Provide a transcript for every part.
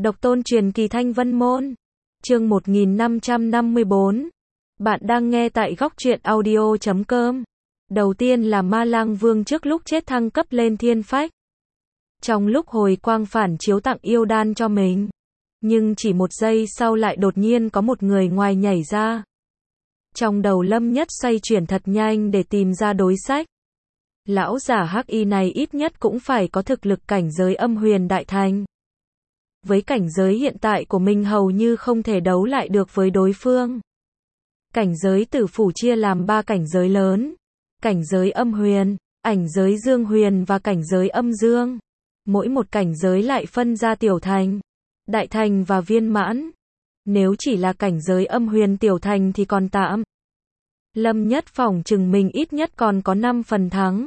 Độc tôn truyền kỳ Thanh Vân Môn. Chương 1554. Bạn đang nghe tại góc truyện audio.com. Đầu tiên là Ma Lang Vương trước lúc chết thăng cấp lên thiên phách. Trong lúc hồi quang phản chiếu tặng yêu đan cho mình. Nhưng chỉ một giây sau lại đột nhiên có một người ngoài nhảy ra. Trong đầu Lâm Nhất xoay chuyển thật nhanh để tìm ra đối sách. Lão giả hắc y này ít nhất cũng phải có thực lực cảnh giới âm huyền đại thành. Với cảnh giới hiện tại của mình hầu như không thể đấu lại được với đối phương. Cảnh giới tử phủ chia làm 3 cảnh giới lớn. Cảnh giới âm huyền, ảnh giới dương huyền và cảnh giới âm dương. Mỗi một cảnh giới lại phân ra tiểu thành, đại thành và viên mãn. Nếu chỉ là cảnh giới âm huyền tiểu thành thì còn tạm. Lâm Nhất phỏng chừng mình ít nhất còn có 5 phần thắng.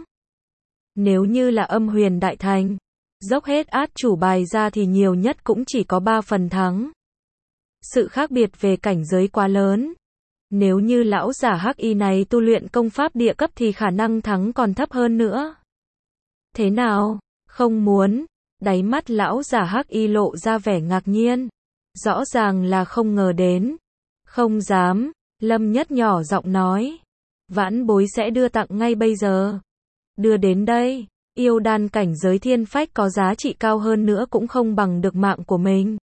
Nếu như là âm huyền đại thành, dốc hết át chủ bài ra thì nhiều nhất cũng chỉ có 3 phần thắng. Sự khác biệt về cảnh giới quá lớn. Nếu như lão giả hắc y này tu luyện công pháp địa cấp thì khả năng thắng còn thấp hơn nữa. Thế nào? Không muốn. Đáy mắt lão giả hắc y lộ ra vẻ ngạc nhiên. Rõ ràng là không ngờ đến. Không dám. Lâm Nhất nhỏ giọng nói. Vãn bối sẽ đưa tặng ngay bây giờ. Đưa đến đây. Yêu đan cảnh giới thiên phách có giá trị cao hơn nữa cũng không bằng được mạng của mình.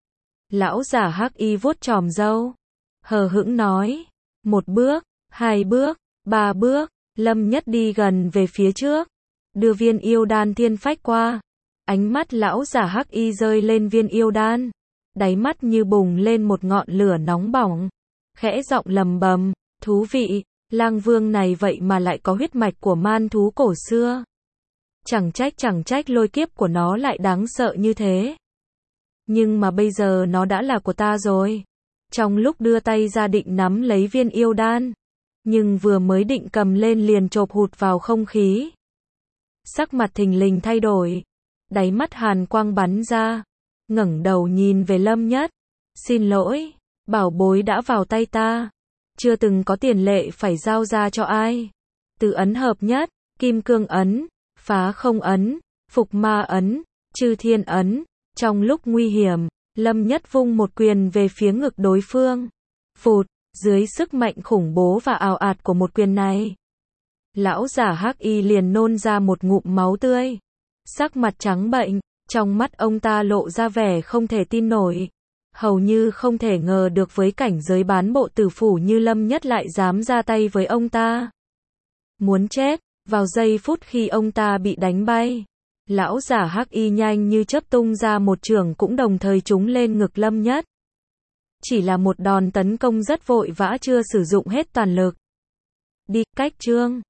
Lão giả hắc y vuốt chòm râu. Hờ hững nói. 1 bước, 2 bước, 3 bước. Lâm Nhất đi gần về phía trước. Đưa viên yêu đan thiên phách qua. Ánh mắt lão giả hắc y rơi lên viên yêu đan. Đáy mắt như bùng lên một ngọn lửa nóng bỏng. Khẽ giọng lầm bầm. Thú vị, Lang Vương này vậy mà lại có huyết mạch của man thú cổ xưa. Chẳng trách lôi kiếp của nó lại đáng sợ như thế. Nhưng mà bây giờ nó đã là của ta rồi. Trong lúc đưa tay ra định nắm lấy viên yêu đan, nhưng vừa mới định cầm lên liền chộp hụt vào không khí. Sắc mặt thình lình thay đổi, đáy mắt hàn quang bắn ra, ngẩng đầu nhìn về Lâm Nhất. Xin lỗi, bảo bối đã vào tay ta, chưa từng có tiền lệ phải giao ra cho ai. Từ ấn hợp nhất, kim cương ấn, phá không ấn, phục ma ấn, chư thiên ấn. Trong lúc nguy hiểm, Lâm Nhất vung một quyền về phía ngực đối phương. Phụt, dưới sức mạnh khủng bố và ào ạt của một quyền này, lão giả hắc y liền nôn ra một ngụm máu tươi. Sắc mặt trắng bệch, trong mắt ông ta lộ ra vẻ không thể tin nổi. Hầu như không thể ngờ được với cảnh giới bán bộ tử phủ như Lâm Nhất lại dám ra tay với ông ta. Muốn chết, vào giây phút khi ông ta bị đánh bay. Lão giả hắc y nhanh như chớp tung ra một chưởng cũng đồng thời trúng lên ngực Lâm Nhất. Chỉ là một đòn tấn công rất vội vã chưa sử dụng hết toàn lực. Đi, cách chương.